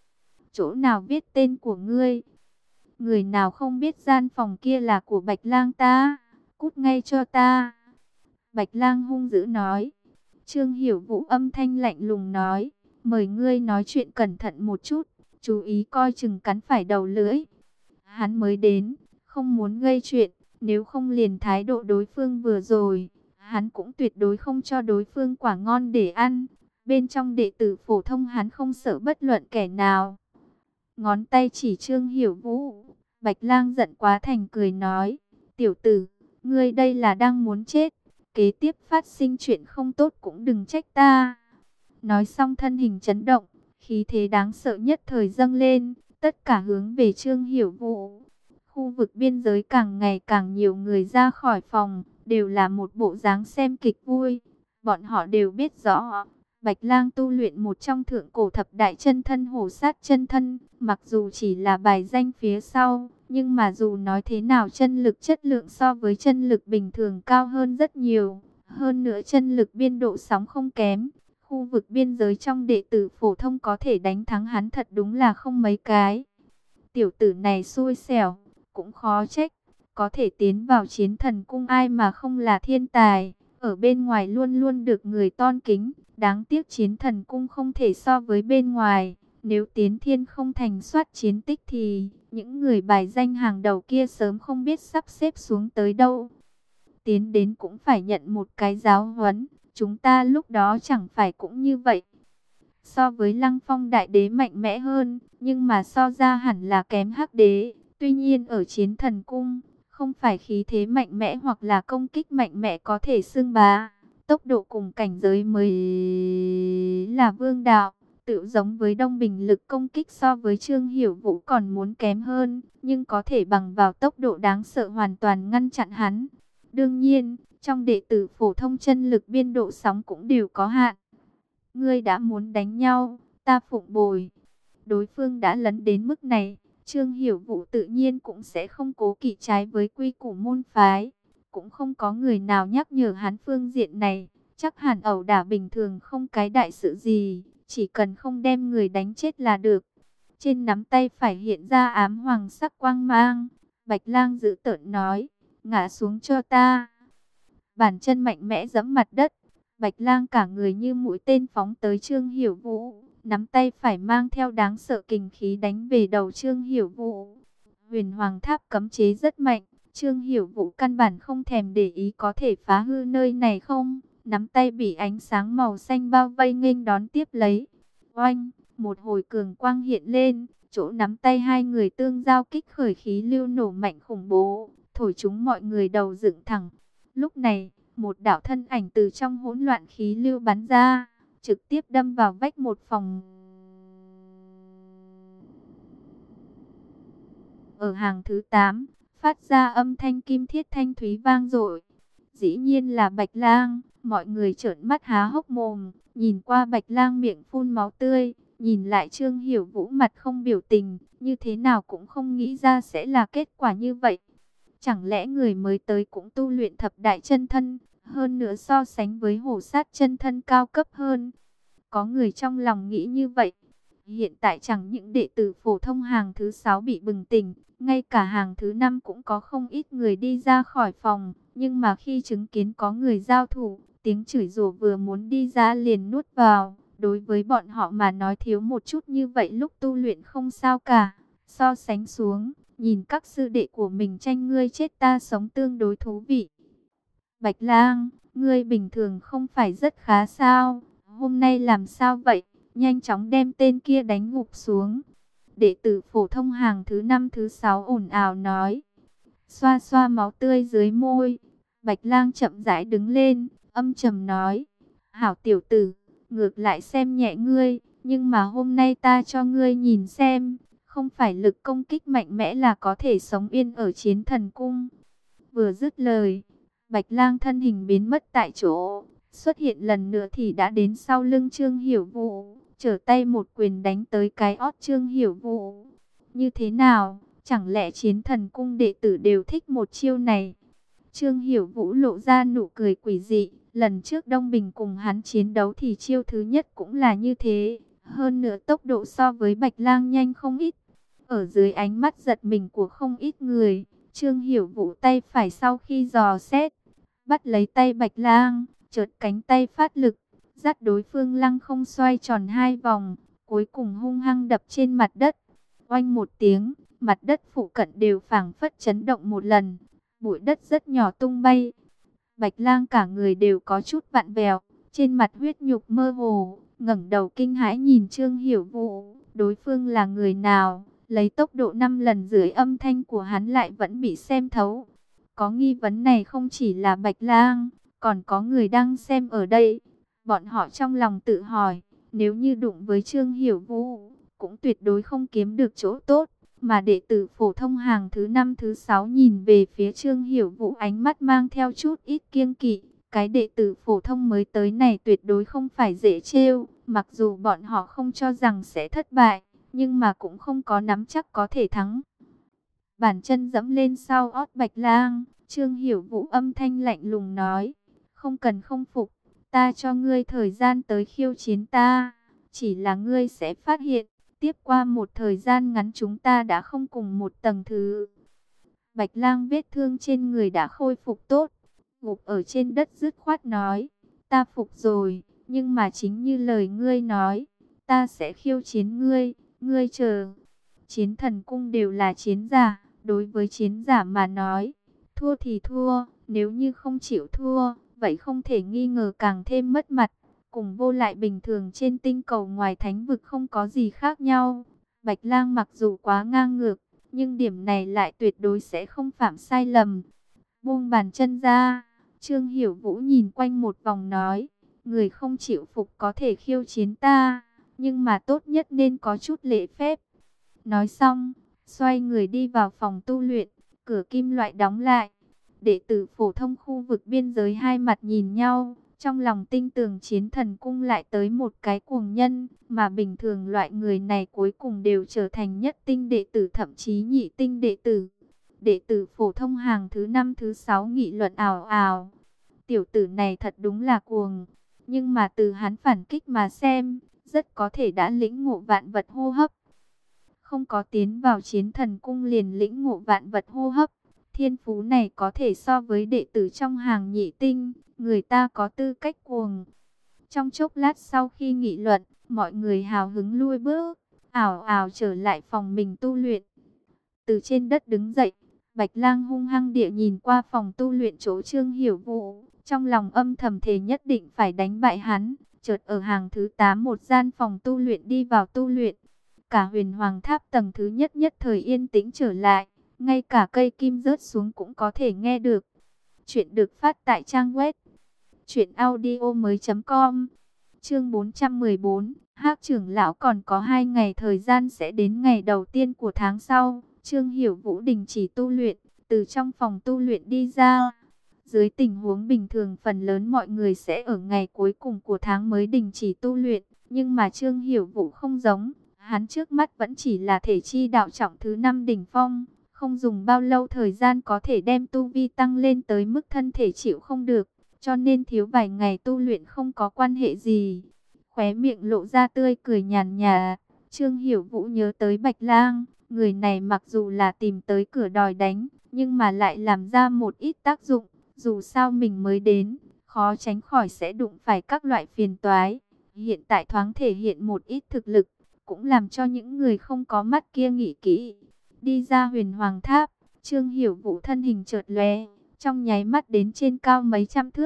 Chỗ nào viết tên của ngươi? Người nào không biết gian phòng kia là của Bạch Lang ta? Cút ngay cho ta! Bạch Lang hung dữ nói. Trương Hiểu Vũ âm thanh lạnh lùng nói, mời ngươi nói chuyện cẩn thận một chút, chú ý coi chừng cắn phải đầu lưỡi. Hắn mới đến, không muốn gây chuyện, nếu không liền thái độ đối phương vừa rồi, hắn cũng tuyệt đối không cho đối phương quả ngon để ăn. Bên trong đệ tử phổ thông hắn không sợ bất luận kẻ nào. Ngón tay chỉ Trương Hiểu Vũ, Bạch Lang giận quá thành cười nói, tiểu tử, ngươi đây là đang muốn chết, kế tiếp phát sinh chuyện không tốt cũng đừng trách ta. Nói xong thân hình chấn động, khí thế đáng sợ nhất thời dâng lên, tất cả hướng về Trương Hiểu Vũ. Khu vực biên giới càng ngày càng nhiều người ra khỏi phòng, đều là một bộ dáng xem kịch vui. Bọn họ đều biết rõ, Bạch Lang tu luyện một trong thượng cổ thập đại chân thân hổ sát chân thân, mặc dù chỉ là bài danh phía sau, nhưng mà dù nói thế nào chân lực chất lượng so với chân lực bình thường cao hơn rất nhiều. Hơn nữa chân lực biên độ sóng không kém. Khu vực biên giới trong đệ tử phổ thông có thể đánh thắng hắn thật đúng là không mấy cái. Tiểu tử này xui xẻo, cũng khó trách. Có thể tiến vào chiến thần cung ai mà không là thiên tài. Ở bên ngoài luôn luôn được người tôn kính. Đáng tiếc chiến thần cung không thể so với bên ngoài. Nếu tiến thiên không thành soát chiến tích thì những người bài danh hàng đầu kia sớm không biết sắp xếp xuống tới đâu. Tiến đến cũng phải nhận một cái giáo huấn. Chúng ta lúc đó chẳng phải cũng như vậy. So với Lăng Phong đại đế mạnh mẽ hơn, nhưng mà so ra hẳn là kém Hắc đế. Tuy nhiên ở chiến thần cung, không phải khí thế mạnh mẽ hoặc là công kích mạnh mẽ có thể xưng bá. Tốc độ cùng cảnh giới mới là vương đạo. Tự giống với Đông Bình lực công kích so với Trương Hiểu Vũ còn muốn kém hơn, nhưng có thể bằng vào tốc độ đáng sợ hoàn toàn ngăn chặn hắn. Đương nhiên, trong đệ tử phổ thông chân lực biên độ sóng cũng đều có hạn. Ngươi đã muốn đánh nhau, ta phụng bồi. Đối phương đã lấn đến mức này, Trương Hiểu Vũ tự nhiên cũng sẽ không cố kỵ trái với quy củ môn phái. Cũng không có người nào nhắc nhở hắn phương diện này, chắc hẳn ẩu đả bình thường không cái đại sự gì, chỉ cần không đem người đánh chết là được. Trên nắm tay phải hiện ra ám hoàng sắc quang mang, Bạch Lang giữ tợn nói, ngã xuống cho ta. Bàn chân mạnh mẽ giẫm mặt đất, Bạch Lang cả người như mũi tên phóng tới Trương Hiểu Vũ, nắm tay phải mang theo đáng sợ kình khí đánh về đầu Trương Hiểu Vũ. Huyền Hoàng Tháp cấm chế rất mạnh, Trương Hiểu Vũ căn bản không thèm để ý có thể phá hư nơi này không, nắm tay bị ánh sáng màu xanh bao vây nghênh đón tiếp lấy. Oanh, một hồi cường quang hiện lên, chỗ nắm tay hai người tương giao kích khởi khí lưu nổ mạnh khủng bố, thổi chúng mọi người đầu dựng thẳng. Lúc này, một đạo thân ảnh từ trong hỗn loạn khí lưu bắn ra, trực tiếp đâm vào vách một phòng. Ở hàng thứ tám, phát ra âm thanh kim thiết thanh thúy vang dội. Dĩ nhiên là Bạch Lang, mọi người trợn mắt há hốc mồm, nhìn qua Bạch Lang miệng phun máu tươi, nhìn lại Trương Hiểu Vũ mặt không biểu tình, như thế nào cũng không nghĩ ra sẽ là kết quả như vậy. Chẳng lẽ người mới tới cũng tu luyện thập đại chân thân, hơn nữa so sánh với hổ sát chân thân cao cấp hơn? Có người trong lòng nghĩ như vậy. Hiện tại chẳng những đệ tử phổ thông hàng thứ sáu bị bừng tỉnh, ngay cả hàng thứ năm cũng có không ít người đi ra khỏi phòng. Nhưng mà khi chứng kiến có người giao thủ, tiếng chửi rủa vừa muốn đi ra liền nuốt vào. Đối với bọn họ mà nói thiếu một chút như vậy lúc tu luyện không sao cả. So sánh xuống, nhìn các sư đệ của mình tranh ngươi chết ta sống tương đối thú vị. Bạch Lang, ngươi bình thường không phải rất khá sao? Hôm nay làm sao vậy? Nhanh chóng đem tên kia đánh gục xuống. Đệ tử phổ thông hàng thứ năm thứ sáu ồn ào nói. Xoa xoa máu tươi dưới môi, Bạch Lang chậm rãi đứng lên, âm trầm nói: "Hảo tiểu tử, ngược lại xem nhẹ ngươi, nhưng mà hôm nay ta cho ngươi nhìn xem, không phải lực công kích mạnh mẽ là có thể sống yên ở Chiến Thần Cung." Vừa dứt lời, Bạch Lang thân hình biến mất tại chỗ, xuất hiện lần nữa thì đã đến sau lưng Trương Hiểu Vũ, trở tay một quyền đánh tới cái ót Trương Hiểu Vũ. Như thế nào? Chẳng lẽ Chiến Thần Cung đệ tử đều thích một chiêu này? Trương Hiểu Vũ lộ ra nụ cười quỷ dị. Lần trước Đông Bình cùng hắn chiến đấu thì chiêu thứ nhất cũng là như thế. Hơn nữa tốc độ so với Bạch Lang nhanh không ít. Ở dưới ánh mắt giật mình của không ít người, Trương Hiểu Vũ tay phải sau khi dò xét, bắt lấy tay Bạch Lang, chợt cánh tay phát lực, dắt đối phương lăng không xoay tròn hai vòng, cuối cùng hung hăng đập trên mặt đất. Oanh một tiếng, mặt đất phụ cận đều phảng phất chấn động một lần, bụi đất rất nhỏ tung bay. Bạch Lang cả người đều có chút vặn vẹo, trên mặt huyết nhục mơ hồ, ngẩng đầu kinh hãi nhìn Trương Hiểu Vũ, đối phương là người nào? Lấy tốc độ năm lần dưới âm thanh của hắn lại vẫn bị xem thấu. Có nghi vấn này không chỉ là Bạch Lang, còn có người đang xem ở đây. Bọn họ trong lòng tự hỏi, nếu như đụng với Trương Hiểu Vũ, cũng tuyệt đối không kiếm được chỗ tốt. Mà đệ tử phổ thông hàng thứ năm thứ sáu nhìn về phía Trương Hiểu Vũ, ánh mắt mang theo chút ít kiêng kỵ. Cái đệ tử phổ thông mới tới này tuyệt đối không phải dễ trêu, mặc dù bọn họ không cho rằng sẽ thất bại, nhưng mà cũng không có nắm chắc có thể thắng. Bàn chân dẫm lên sau ót Bạch Lang, Trương Hiểu Vũ âm thanh lạnh lùng nói: "Không cần không phục, ta cho ngươi thời gian tới khiêu chiến ta, chỉ là ngươi sẽ phát hiện, tiếp qua một thời gian ngắn chúng ta đã không cùng một tầng thứ." Bạch Lang vết thương trên người đã khôi phục tốt, gục ở trên đất dứt khoát nói: "Ta phục rồi, nhưng mà chính như lời ngươi nói, ta sẽ khiêu chiến ngươi, ngươi chờ." Chiến Thần Cung đều là chiến giả, đối với chiến giả mà nói, thua thì thua, nếu như không chịu thua, vậy không thể nghi ngờ càng thêm mất mặt, cùng vô lại bình thường trên tinh cầu ngoài thánh vực không có gì khác nhau. Bạch Lang mặc dù quá ngang ngược, nhưng điểm này lại tuyệt đối sẽ không phạm sai lầm. Buông bàn chân ra, Trương Hiểu Vũ nhìn quanh một vòng nói: "Người không chịu phục có thể khiêu chiến ta, nhưng mà tốt nhất nên có chút lễ phép." Nói xong, xoay người đi vào phòng tu luyện, cửa kim loại đóng lại. Đệ tử phổ thông khu vực biên giới hai mặt nhìn nhau, trong lòng tin tưởng Chiến Thần Cung lại tới một cái cuồng nhân, mà bình thường loại người này cuối cùng đều trở thành nhất tinh đệ tử, thậm chí nhị tinh đệ tử. Đệ tử phổ thông hàng thứ năm thứ sáu nghị luận ào ào. Tiểu tử này thật đúng là cuồng, nhưng mà từ hắn phản kích mà xem, rất có thể đã lĩnh ngộ vạn vật hô hấp. Không có tiến vào Chiến Thần Cung liền lĩnh ngộ vạn vật hô hấp, thiên phú này có thể so với đệ tử trong hàng nhị tinh, người ta có tư cách cuồng. Trong chốc lát sau khi nghị luận, mọi người hào hứng lui bước, ảo ảo trở lại phòng mình tu luyện. Từ trên đất đứng dậy, Bạch Lang hung hăng địa nhìn qua phòng tu luyện chỗ Trương Hiểu Vũ, trong lòng âm thầm thề nhất định phải đánh bại hắn. Chợt ở hàng thứ tám một gian phòng tu luyện đi vào tu luyện. Cả Huyền Hoàng Tháp tầng thứ nhất nhất thời yên tĩnh trở lại, ngay cả cây kim rớt xuống cũng có thể nghe được. Chuyện được phát tại trang web truyện audio mới chấm com. Chương bốn trăm mười bốn, Hắc trưởng lão còn có hai ngày thời gian sẽ đến ngày đầu tiên của tháng sau. Trương Hiểu Vũ đình chỉ tu luyện, từ trong phòng tu luyện đi ra. Dưới tình huống bình thường phần lớn mọi người sẽ ở ngày cuối cùng của tháng mới đình chỉ tu luyện, nhưng mà Trương Hiểu Vũ không giống. Hắn trước mắt vẫn chỉ là thể chi đạo trọng thứ năm đỉnh phong, không dùng bao lâu thời gian có thể đem tu vi tăng lên tới mức thân thể chịu không được, cho nên thiếu vài ngày tu luyện không có quan hệ gì. Khóe miệng lộ ra tươi cười nhàn nhạt, Trương Hiểu Vũ nhớ tới Bạch Lang, người này mặc dù là tìm tới cửa đòi đánh, nhưng mà lại làm ra một ít tác dụng, dù sao mình mới đến, khó tránh khỏi sẽ đụng phải các loại phiền toái. Hiện tại thoáng thể hiện một ít thực lực, cũng làm cho những người không có mắt kia nghĩ kỹ. Đi ra Huyền Hoàng Tháp, Trương Hiểu Vũ thân hình chợt lóe, trong nháy mắt đến trên cao mấy trăm thước,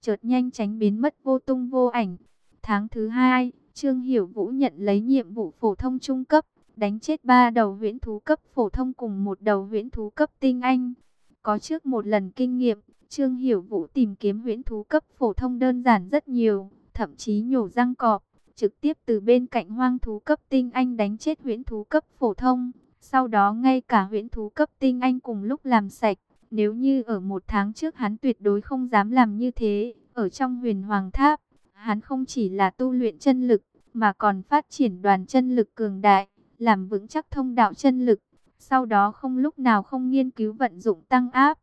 chợt nhanh tránh biến mất vô tung vô ảnh. Tháng thứ hai, Trương Hiểu Vũ nhận lấy nhiệm vụ phổ thông trung cấp, đánh chết ba đầu huyễn thú cấp phổ thông cùng một đầu huyễn thú cấp tinh anh. Có trước một lần kinh nghiệm, Trương Hiểu Vũ tìm kiếm huyễn thú cấp phổ thông đơn giản rất nhiều, thậm chí nhổ răng cọp, trực tiếp từ bên cạnh hoang thú cấp tinh anh đánh chết huyễn thú cấp phổ thông. Sau đó ngay cả huyễn thú cấp tinh anh cùng lúc làm sạch. Nếu như ở một tháng trước hắn tuyệt đối không dám làm như thế. Ở trong Huyền Hoàng Tháp, hắn không chỉ là tu luyện chân lực, mà còn phát triển đoàn chân lực cường đại, làm vững chắc thông đạo chân lực. Sau đó không lúc nào không nghiên cứu vận dụng tăng áp.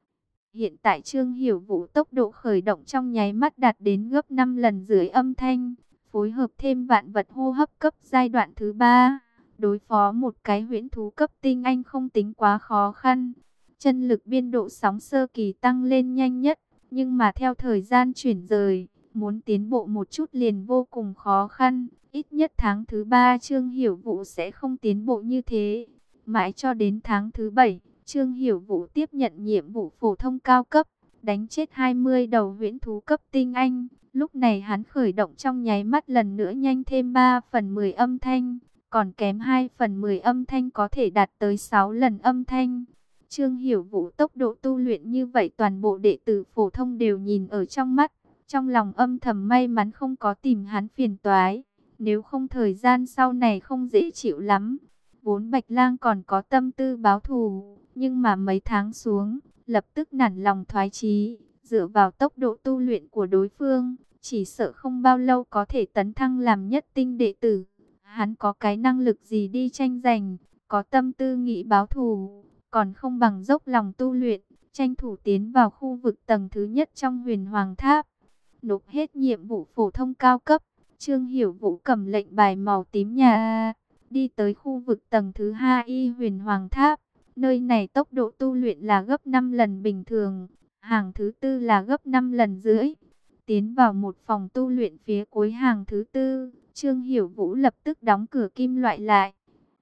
Hiện tại Trương Hiểu Vũ tốc độ khởi động trong nháy mắt đạt đến gấp năm lần dưới âm thanh, phối hợp thêm vạn vật hô hấp cấp giai đoạn thứ ba. Đối phó một cái huyễn thú cấp tinh anh không tính quá khó khăn. Chân lực biên độ sóng sơ kỳ tăng lên nhanh nhất, nhưng mà theo thời gian chuyển rời, muốn tiến bộ một chút liền vô cùng khó khăn. Ít nhất tháng thứ ba Trương Hiểu Vũ sẽ không tiến bộ như thế. Mãi cho đến tháng thứ bảy, Trương Hiểu Vũ tiếp nhận nhiệm vụ phổ thông cao cấp, đánh chết hai mươi đầu huyễn thú cấp tinh anh. Lúc này hắn khởi động trong nháy mắt lần nữa nhanh thêm ba phần mười âm thanh. Còn kém hai phần mười âm thanh có thể đạt tới sáu lần âm thanh. Trương Hiểu Vũ tốc độ tu luyện như vậy toàn bộ đệ tử phổ thông đều nhìn ở trong mắt. Trong lòng âm thầm may mắn không có tìm hắn phiền toái. Nếu không thời gian sau này không dễ chịu lắm. Vốn Bạch Lang còn có tâm tư báo thù. Nhưng mà mấy tháng xuống, lập tức nản lòng thoái chí. Dựa vào tốc độ tu luyện của đối phương, chỉ sợ không bao lâu có thể tấn thăng làm nhất tinh đệ tử. Hắn có cái năng lực gì đi tranh giành, có tâm tư nghĩ báo thù, còn không bằng dốc lòng tu luyện, tranh thủ tiến vào khu vực tầng thứ nhất trong Huyền Hoàng Tháp. Nộp hết nhiệm vụ phổ thông cao cấp, Trương Hiểu Vũ cầm lệnh bài màu tím nhà, đi tới khu vực tầng thứ hai y Huyền Hoàng Tháp. Nơi này tốc độ tu luyện là gấp năm lần bình thường, hàng thứ tư là gấp năm lần rưỡi. Tiến vào một phòng tu luyện phía cuối hàng thứ tư, Trương Hiểu Vũ lập tức đóng cửa kim loại lại.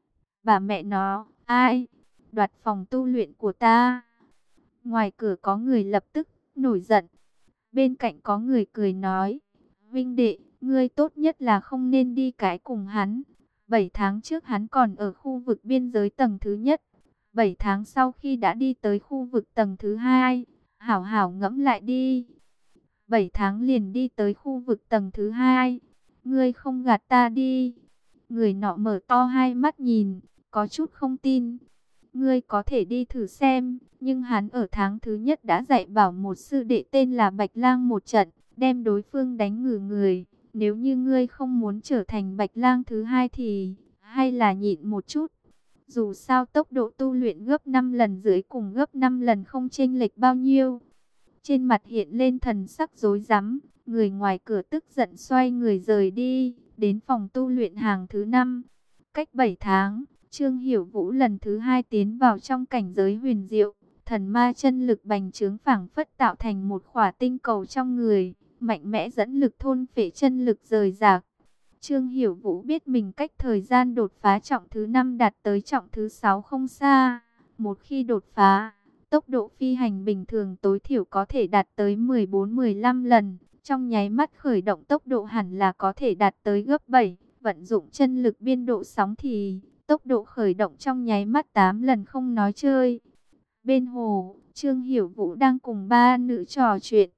Bà mẹ nó, ai đoạt phòng tu luyện của ta? Ngoài cửa có người lập tức nổi giận. Bên cạnh có người cười nói, Vinh đệ, ngươi tốt nhất là không nên đi cái cùng hắn. Bảy tháng trước hắn còn ở khu vực biên giới tầng thứ nhất. Bảy tháng sau khi đã đi tới khu vực tầng thứ hai, hảo hảo ngẫm lại đi. Bảy tháng liền đi tới khu vực tầng thứ hai. Ngươi không gạt ta đi. Người nọ mở to hai mắt nhìn, có chút không tin. Ngươi có thể đi thử xem, nhưng hắn ở tháng thứ nhất đã dạy bảo một sư đệ tên là Bạch Lang một trận, đem đối phương đánh ngửa người. Nếu như ngươi không muốn trở thành Bạch Lang thứ hai thì hay là nhịn một chút. Dù sao tốc độ tu luyện gấp năm lần dưới cùng gấp năm lần không chênh lệch bao nhiêu. Trên mặt hiện lên thần sắc rối rắm, người ngoài cửa tức giận xoay người rời đi, đến phòng tu luyện hàng thứ năm. Cách bảy tháng, Trương Hiểu Vũ lần thứ hai tiến vào trong cảnh giới huyền diệu, thần ma chân lực bành trướng phảng phất tạo thành một khỏa tinh cầu trong người, mạnh mẽ dẫn lực thôn phệ chân lực rời rạc. Trương Hiểu Vũ biết mình cách thời gian đột phá trọng thứ năm đạt tới trọng thứ sáu không xa. Một khi đột phá, tốc độ phi hành bình thường tối thiểu có thể đạt tới mười bốn mười lăm lần. Trong nháy mắt khởi động tốc độ hẳn là có thể đạt tới gấp bảy. Vận dụng chân lực biên độ sóng thì tốc độ khởi động trong nháy mắt tám lần không nói chơi. Bên hồ, Trương Hiểu Vũ đang cùng ba nữ trò chuyện.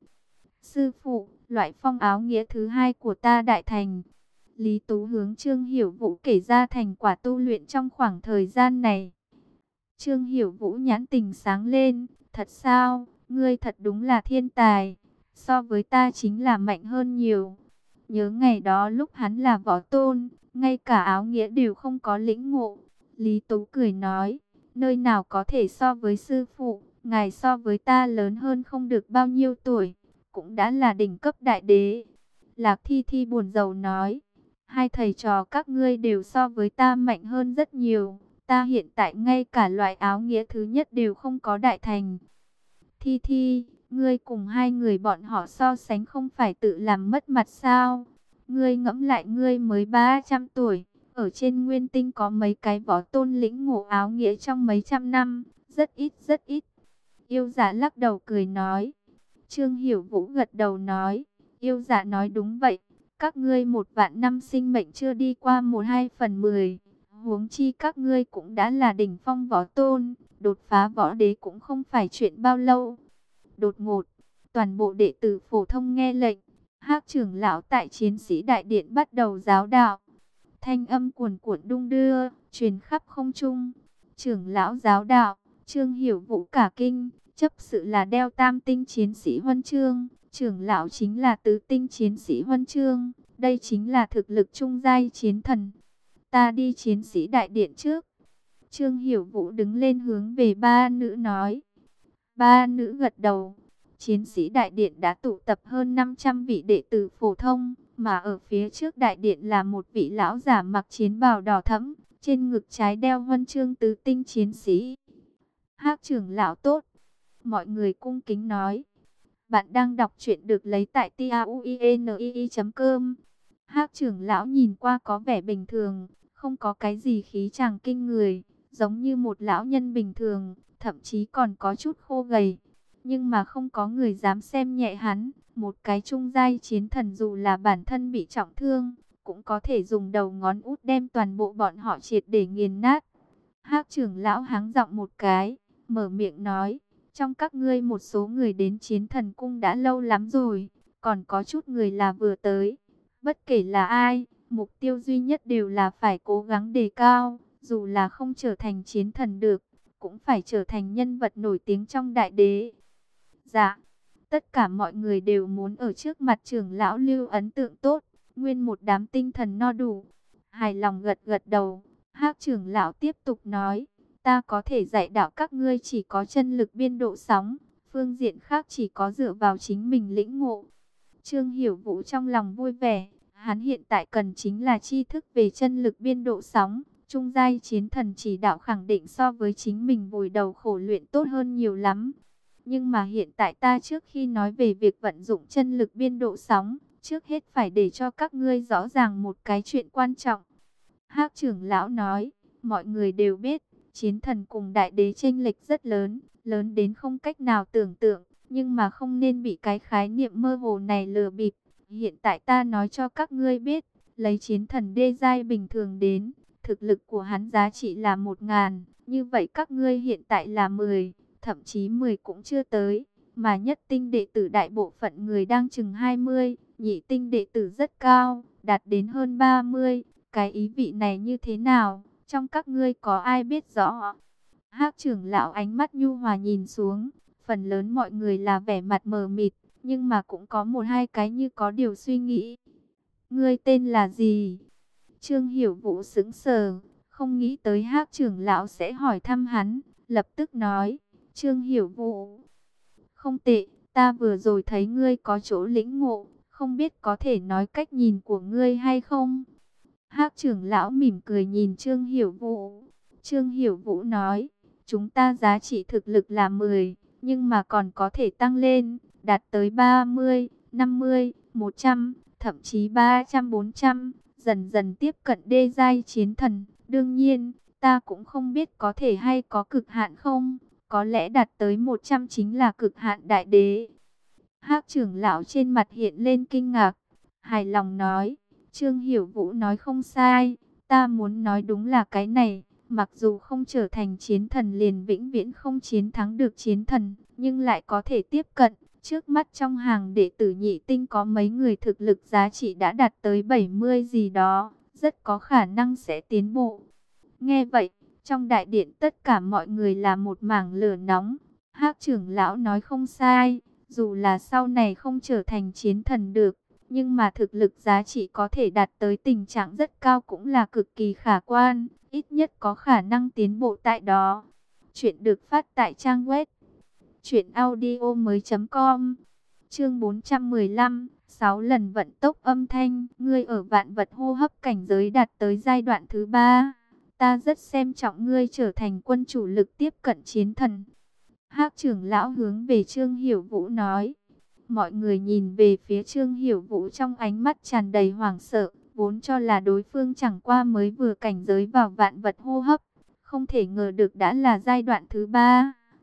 Sư phụ, loại phong áo nghĩa thứ hai của ta đại thành. Lý Tú hướng Trương Hiểu Vũ kể ra thành quả tu luyện trong khoảng thời gian này. Trương Hiểu Vũ nhãn tình sáng lên, thật sao, ngươi thật đúng là thiên tài, so với ta chính là mạnh hơn nhiều. Nhớ ngày đó lúc hắn là võ tôn, ngay cả áo nghĩa đều không có lĩnh ngộ. Lý Tú cười nói, nơi nào có thể so với sư phụ, ngài so với ta lớn hơn không được bao nhiêu tuổi, cũng đã là đỉnh cấp đại đế. Lạc Thi Thi buồn rầu nói, hai thầy trò các ngươi đều so với ta mạnh hơn rất nhiều. Ta hiện tại ngay cả loại áo nghĩa thứ nhất đều không có đại thành. Thi Thi, ngươi cùng hai người bọn họ so sánh không phải tự làm mất mặt sao? Ngươi ngẫm lại ngươi mới ba trăm tuổi. Ở trên nguyên tinh có mấy cái võ tôn lĩnh ngộ áo nghĩa trong mấy trăm năm. Rất ít rất ít. Yêu giả lắc đầu cười nói. Trương Hiểu Vũ gật đầu nói, yêu dạ nói đúng vậy. Các ngươi một vạn năm sinh mệnh chưa đi qua một hai phần mười. Huống chi các ngươi cũng đã là đỉnh phong võ tôn. Đột phá võ đế cũng không phải chuyện bao lâu. Đột ngột, toàn bộ đệ tử phổ thông nghe lệnh. Hắc trưởng lão tại chiến sĩ đại điện bắt đầu giáo đạo. Thanh âm cuồn cuộn đung đưa, truyền khắp không trung. Trưởng lão giáo đạo, Trương Hiểu Vũ cả kinh, chấp sự là đeo tam tinh chiến sĩ huân chương, trưởng lão chính là tứ tinh chiến sĩ huân chương, đây chính là thực lực trung giai chiến thần. Ta đi chiến sĩ đại điện trước. Trương Hiểu Vũ đứng lên hướng về ba nữ nói. Ba nữ gật đầu. Chiến sĩ đại điện đã tụ tập hơn năm trăm vị đệ tử phổ thông, mà ở phía trước đại điện là một vị lão giả mặc chiến bào đỏ thẫm, trên ngực trái đeo huân chương tứ tinh chiến sĩ. Hắc trưởng lão tốt. Mọi người cung kính nói. Bạn đang đọc truyện được lấy tại tauinii chấm com. Hắc trưởng lão nhìn qua có vẻ bình thường, không có cái gì khí chàng kinh người, giống như một lão nhân bình thường, thậm chí còn có chút khô gầy. Nhưng mà không có người dám xem nhẹ hắn, một cái trung giai chiến thần dù là bản thân bị trọng thương, cũng có thể dùng đầu ngón út đem toàn bộ bọn họ triệt để nghiền nát. Hắc trưởng lão háng giọng một cái, mở miệng nói, trong các ngươi một số người đến chiến thần cung đã lâu lắm rồi, còn có chút người là vừa tới. Bất kể là ai, mục tiêu duy nhất đều là phải cố gắng đề cao, dù là không trở thành chiến thần được, cũng phải trở thành nhân vật nổi tiếng trong đại đế. Dạ, tất cả mọi người đều muốn ở trước mặt trưởng lão lưu ấn tượng tốt, nguyên một đám tinh thần no đủ. Hài lòng gật gật đầu, Hắc trưởng lão tiếp tục nói, ta có thể dạy đạo các ngươi chỉ có chân lực biên độ sóng, phương diện khác chỉ có dựa vào chính mình lĩnh ngộ. Trương Hiểu Vũ trong lòng vui vẻ, hắn hiện tại cần chính là tri thức về chân lực biên độ sóng. Trung giai chiến thần chỉ đạo khẳng định so với chính mình vùi đầu khổ luyện tốt hơn nhiều lắm. Nhưng mà hiện tại ta trước khi nói về việc vận dụng chân lực biên độ sóng, trước hết phải để cho các ngươi rõ ràng một cái chuyện quan trọng. Hắc trưởng lão nói, mọi người đều biết, chiến thần cùng đại đế chênh lệch rất lớn, lớn đến không cách nào tưởng tượng, nhưng mà không nên bị cái khái niệm mơ hồ này lừa bịp. Hiện tại ta nói cho các ngươi biết, lấy chiến thần đê giai bình thường đến, thực lực của hắn giá trị là một ngàn, như vậy các ngươi hiện tại là mười, thậm chí mười cũng chưa tới, mà nhất tinh đệ tử đại bộ phận người đang chừng hai mươi, nhị tinh đệ tử rất cao, đạt đến hơn ba mươi, cái ý vị này như thế nào, trong các ngươi có ai biết rõ? Hắc trưởng lão ánh mắt nhu hòa nhìn xuống, phần lớn mọi người là vẻ mặt mờ mịt, nhưng mà cũng có một hai cái như có điều suy nghĩ. Ngươi tên là gì? Trương Hiểu Vũ sững sờ, không nghĩ tới Hắc trưởng lão sẽ hỏi thăm hắn, lập tức nói, Trương Hiểu Vũ. Không tệ, ta vừa rồi thấy ngươi có chỗ lĩnh ngộ, không biết có thể nói cách nhìn của ngươi hay không? Hắc trưởng lão mỉm cười nhìn Trương Hiểu Vũ. Trương Hiểu Vũ nói, chúng ta giá trị thực lực là mười, nhưng mà còn có thể tăng lên, đạt tới ba mươi, năm mươi, một trăm, thậm chí ba trăm bốn trăm, dần dần tiếp cận đê giai chiến thần. Đương nhiên, ta cũng không biết có thể hay có cực hạn không, có lẽ đạt tới một trăm chính là cực hạn đại đế. Hắc trưởng lão trên mặt hiện lên kinh ngạc, hài lòng nói, Trương Hiểu Vũ nói không sai, ta muốn nói đúng là cái này, mặc dù không trở thành chiến thần liền vĩnh viễn không chiến thắng được chiến thần, nhưng lại có thể tiếp cận. Trước mắt trong hàng đệ tử nhị tinh có mấy người thực lực giá trị đã đạt tới bảy mươi gì đó, rất có khả năng sẽ tiến bộ. Nghe vậy, trong đại điện tất cả mọi người là một mảng lửa nóng. Hắc trưởng lão nói không sai, dù là sau này không trở thành chiến thần được, nhưng mà thực lực giá trị có thể đạt tới tình trạng rất cao cũng là cực kỳ khả quan, ít nhất có khả năng tiến bộ tại đó. Chuyện được phát tại trang web truyện audio mới chấm com. Chương bốn trăm mười lăm, sáu lần vận tốc âm thanh, ngươi ở vạn vật hô hấp cảnh giới đạt tới giai đoạn thứ ba. Ta rất xem trọng ngươi trở thành quân chủ lực tiếp cận chiến thần. Hắc trưởng lão hướng về Trương Hiểu Vũ nói. Mọi người nhìn về phía Trương Hiểu Vũ trong ánh mắt tràn đầy hoảng sợ, vốn cho là đối phương chẳng qua mới vừa cảnh giới vào vạn vật hô hấp, không thể ngờ được đã là giai đoạn thứ ba.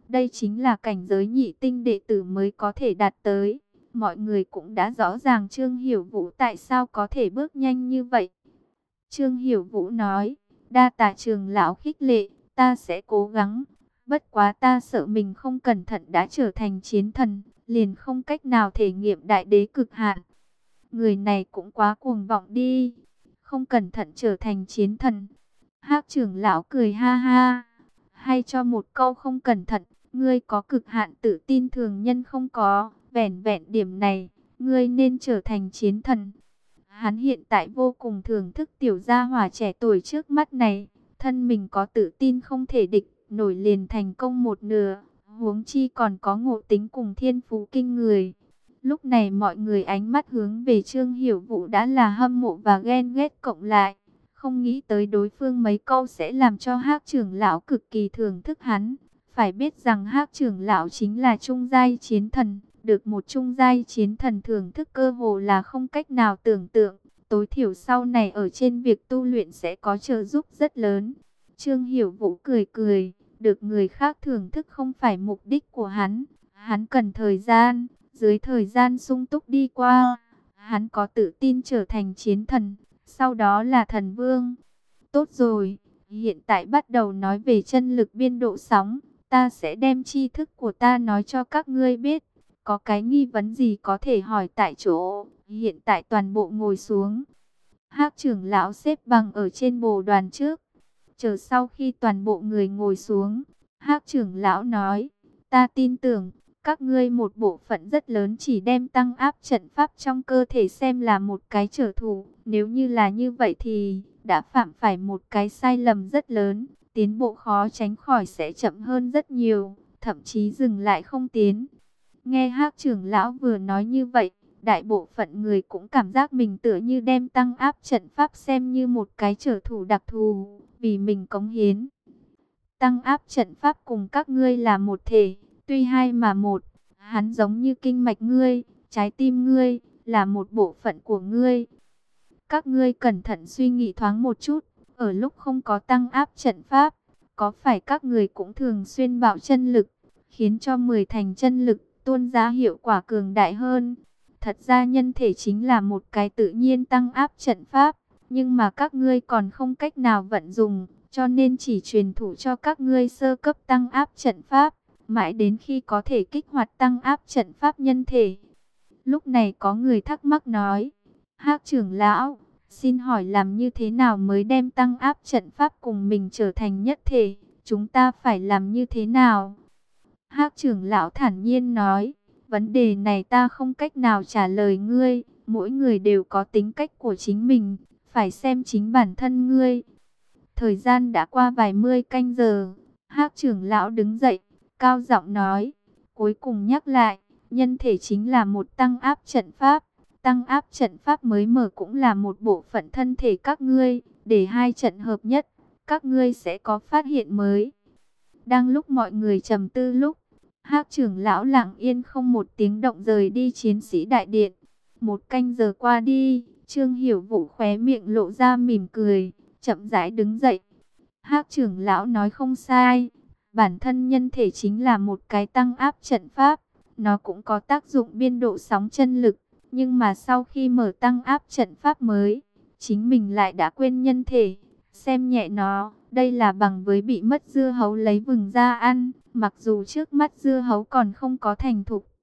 Đây chính là cảnh giới nhị tinh đệ tử mới có thể đạt tới. Mọi người cũng đã rõ ràng Trương Hiểu Vũ tại sao có thể bước nhanh như vậy. Trương Hiểu Vũ nói, đa tạ trưởng lão khích lệ, ta sẽ cố gắng. Bất quá ta sợ mình không cẩn thận đã trở thành chiến thần, liền không cách nào thể nghiệm đại đế cực hạn. Người này cũng quá cuồng vọng đi, không cẩn thận trở thành chiến thần. Hắc trưởng lão cười ha ha, hay cho một câu không cẩn thận, ngươi có cực hạn tự tin thường nhân không có, vẻn vẹn điểm này, ngươi nên trở thành chiến thần. Hắn hiện tại vô cùng thưởng thức tiểu gia hỏa trẻ tuổi trước mắt này, thân mình có tự tin không thể địch, nổi liền thành công một nửa, huống chi còn có ngộ tính cùng thiên phú kinh người. Lúc này mọi người ánh mắt hướng về Trương Hiểu Vũ đã là hâm mộ và ghen ghét cộng lại, không nghĩ tới đối phương mấy câu sẽ làm cho Hắc trưởng lão cực kỳ thưởng thức hắn. Phải biết rằng Hắc trưởng lão chính là trung giai chiến thần, được một trung giai chiến thần thưởng thức cơ hồ là không cách nào tưởng tượng, tối thiểu sau này ở trên việc tu luyện sẽ có trợ giúp rất lớn. Trương Hiểu Vũ cười cười, được người khác thưởng thức không phải mục đích của hắn, hắn cần thời gian, dưới thời gian sung túc đi qua, hắn có tự tin trở thành chiến thần, sau đó là thần vương. Tốt rồi, hiện tại bắt đầu nói về chân lực biên độ sóng, ta sẽ đem tri thức của ta nói cho các ngươi biết. Có cái nghi vấn gì có thể hỏi tại chỗ, hiện tại toàn bộ ngồi xuống. Hắc trưởng lão xếp bằng ở trên bồ đoàn trước. Chờ sau khi toàn bộ người ngồi xuống, Hắc trưởng lão nói, ta tin tưởng, các ngươi một bộ phận rất lớn chỉ đem tăng áp trận pháp trong cơ thể xem là một cái trở thủ. Nếu như là như vậy thì đã phạm phải một cái sai lầm rất lớn, tiến bộ khó tránh khỏi sẽ chậm hơn rất nhiều, thậm chí dừng lại không tiến. Nghe Hắc trưởng lão vừa nói như vậy, đại bộ phận người cũng cảm giác mình tựa như đem tăng áp trận pháp xem như một cái trở thủ đặc thù, vì mình cống hiến. Tăng áp trận pháp cùng các ngươi là một thể, tuy hai mà một, hắn giống như kinh mạch ngươi, trái tim ngươi, là một bộ phận của ngươi. Các ngươi cẩn thận suy nghĩ thoáng một chút, ở lúc không có tăng áp trận pháp, có phải các người cũng thường xuyên bạo chân lực, khiến cho mười thành chân lực tuôn ra hiệu quả cường đại hơn. Thật ra nhân thể chính là một cái tự nhiên tăng áp trận pháp, nhưng mà các ngươi còn không cách nào vận dụng, cho nên chỉ truyền thụ cho các ngươi sơ cấp tăng áp trận pháp, mãi đến khi có thể kích hoạt tăng áp trận pháp nhân thể. Lúc này có người thắc mắc nói, Hắc trưởng lão, xin hỏi làm như thế nào mới đem tăng áp trận pháp cùng mình trở thành nhất thể, chúng ta phải làm như thế nào? Hắc trưởng lão thản nhiên nói, vấn đề này ta không cách nào trả lời ngươi, mỗi người đều có tính cách của chính mình, phải xem chính bản thân ngươi. Thời gian đã qua vài mươi canh giờ, Hắc trưởng lão đứng dậy, cao giọng nói, cuối cùng nhắc lại, nhân thể chính là một tăng áp trận pháp, tăng áp trận pháp mới mở cũng là một bộ phận thân thể các ngươi, để hai trận hợp nhất, các ngươi sẽ có phát hiện mới. Đang lúc mọi người trầm tư lúc, Hắc trưởng lão lặng yên không một tiếng động rời đi chiến sĩ đại điện. Một canh giờ qua đi, Trương Hiểu Vũ khóe miệng lộ ra mỉm cười, chậm rãi đứng dậy. Hắc trưởng lão nói không sai, bản thân nhân thể chính là một cái tăng áp trận pháp, nó cũng có tác dụng biên độ sóng chân lực, nhưng mà sau khi mở tăng áp trận pháp mới, chính mình lại đã quên nhân thể, xem nhẹ nó. Đây là bằng với bị mất dưa hấu lấy vừng ra ăn, mặc dù trước mắt dưa hấu còn không có thành thục,